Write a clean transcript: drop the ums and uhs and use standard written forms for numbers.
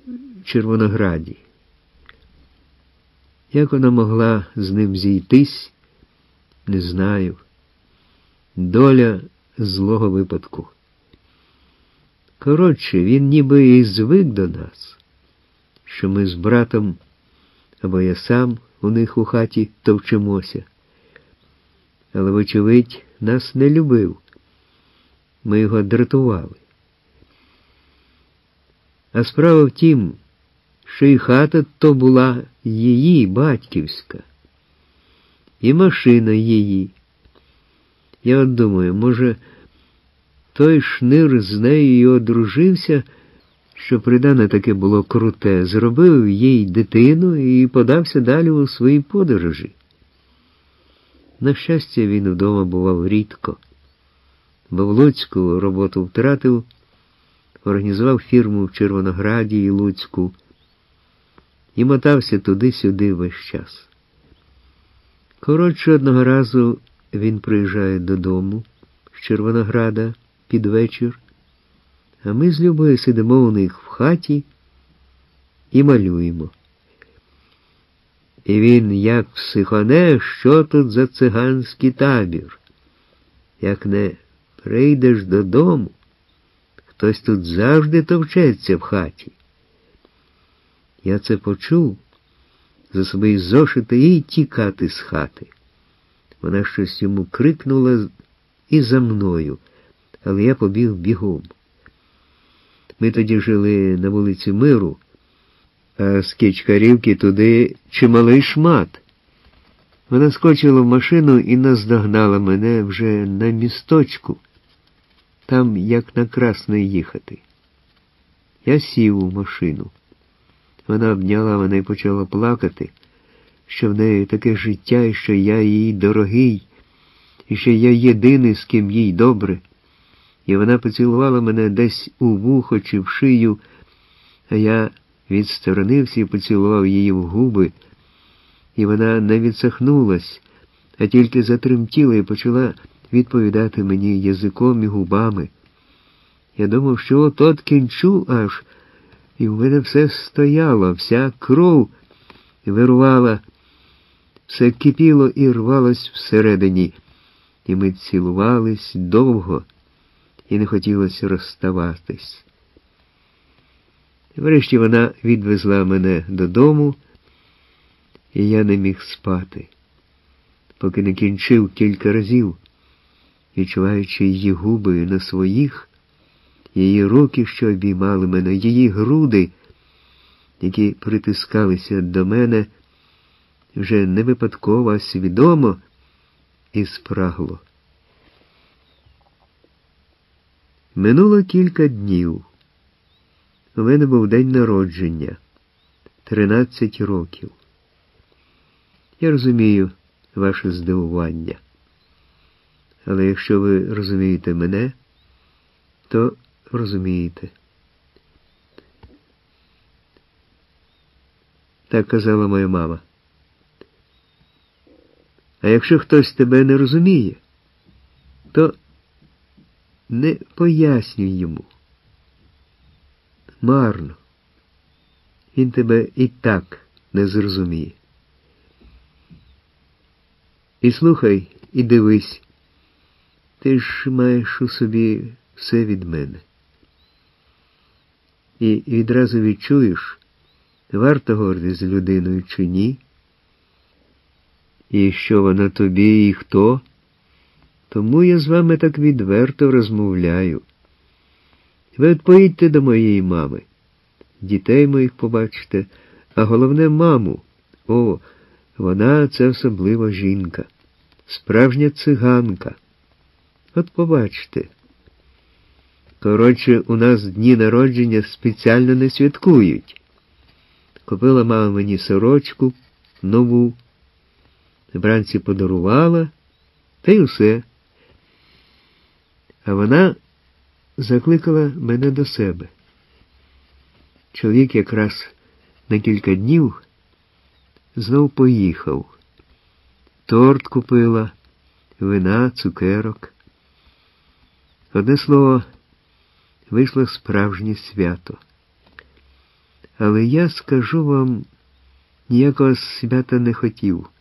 Червонограді. Як вона могла з ним зійтись, не знаю. Доля злого випадку. Коротше, він ніби і звик до нас, що ми з братом, або я сам у них у хаті товчимося. Але, вочевидь, нас не любив. Ми його дратували. А справа в тім, що і хата то була її, батьківська, і машина її. Я от думаю, може, той шнир з нею і одружився, що придане таке було круте, зробив їй дитину і подався далі у свої подорожі. На щастя, він вдома бував рідко, бо в Луцьку роботу втратив, організував фірму в Червонограді і Луцьку і мотався туди-сюди весь час. Коротше, одного разу він приїжджає додому з Червонограда під вечір, а ми з Любою сидимо у них в хаті і малюємо. І він як психоне, що тут за циганський табір. Як не прийдеш додому, хтось тут завжди товчеться в хаті. Я це почув, за собою зошити і тікати з хати. Вона щось йому крикнула і за мною, але я побіг бігом. Ми тоді жили на вулиці Миру, а з Кичкарівки туди чималий шмат. Вона скочила в машину і наздогнала мене вже на місточку, там як на Красний їхати. Я сів у машину. Вона обняла мене і почала плакати, що в неї таке життя, і що я їй дорогий, і що я єдиний, з ким їй добре. І вона поцілувала мене десь у вухо чи в шию, а я відсторонився і поцілував її в губи, і вона не відсахнулась, а тільки затремтіла і почала відповідати мені язиком і губами. Я думав, що от кінчу аж, і в мене все стояло, вся кров вирувала, все кипіло і рвалось всередині, і ми цілувались довго, і не хотілося розставатись. Врешті вона відвезла мене додому, і я не міг спати, поки не кінчив кілька разів, відчуваючи її губи на своїх, її руки, що обіймали мене, її груди, які притискалися до мене вже не випадково, а свідомо і спрагло. Минуло кілька днів. У мене був день народження. 13 років. Я розумію ваше здивування. Але якщо ви розумієте мене, то розумієте. Так казала моя мама. А якщо хтось тебе не розуміє, то не пояснюй йому. Марно. Він тебе і так не зрозуміє. І слухай, і дивись. Ти ж маєш у собі все від мене. І відразу відчуєш, варто гордись людиною чи ні, і що вона тобі і хто. Тому я з вами так відверто розмовляю. Ви от поїдьте до моєї мами, дітей моїх побачите, а головне маму. О, вона це особлива жінка, справжня циганка. От побачите. Коротше, у нас дні народження спеціально не святкують. Купила мама мені сорочку нову, вранці подарувала, та й усе. А вона закликала мене до себе. Чоловік якраз на кілька днів знов поїхав. Торт купила, вина, цукерок. Одне слово, вийшло справжнє свято. Але я скажу вам, ніякого свята не хотів.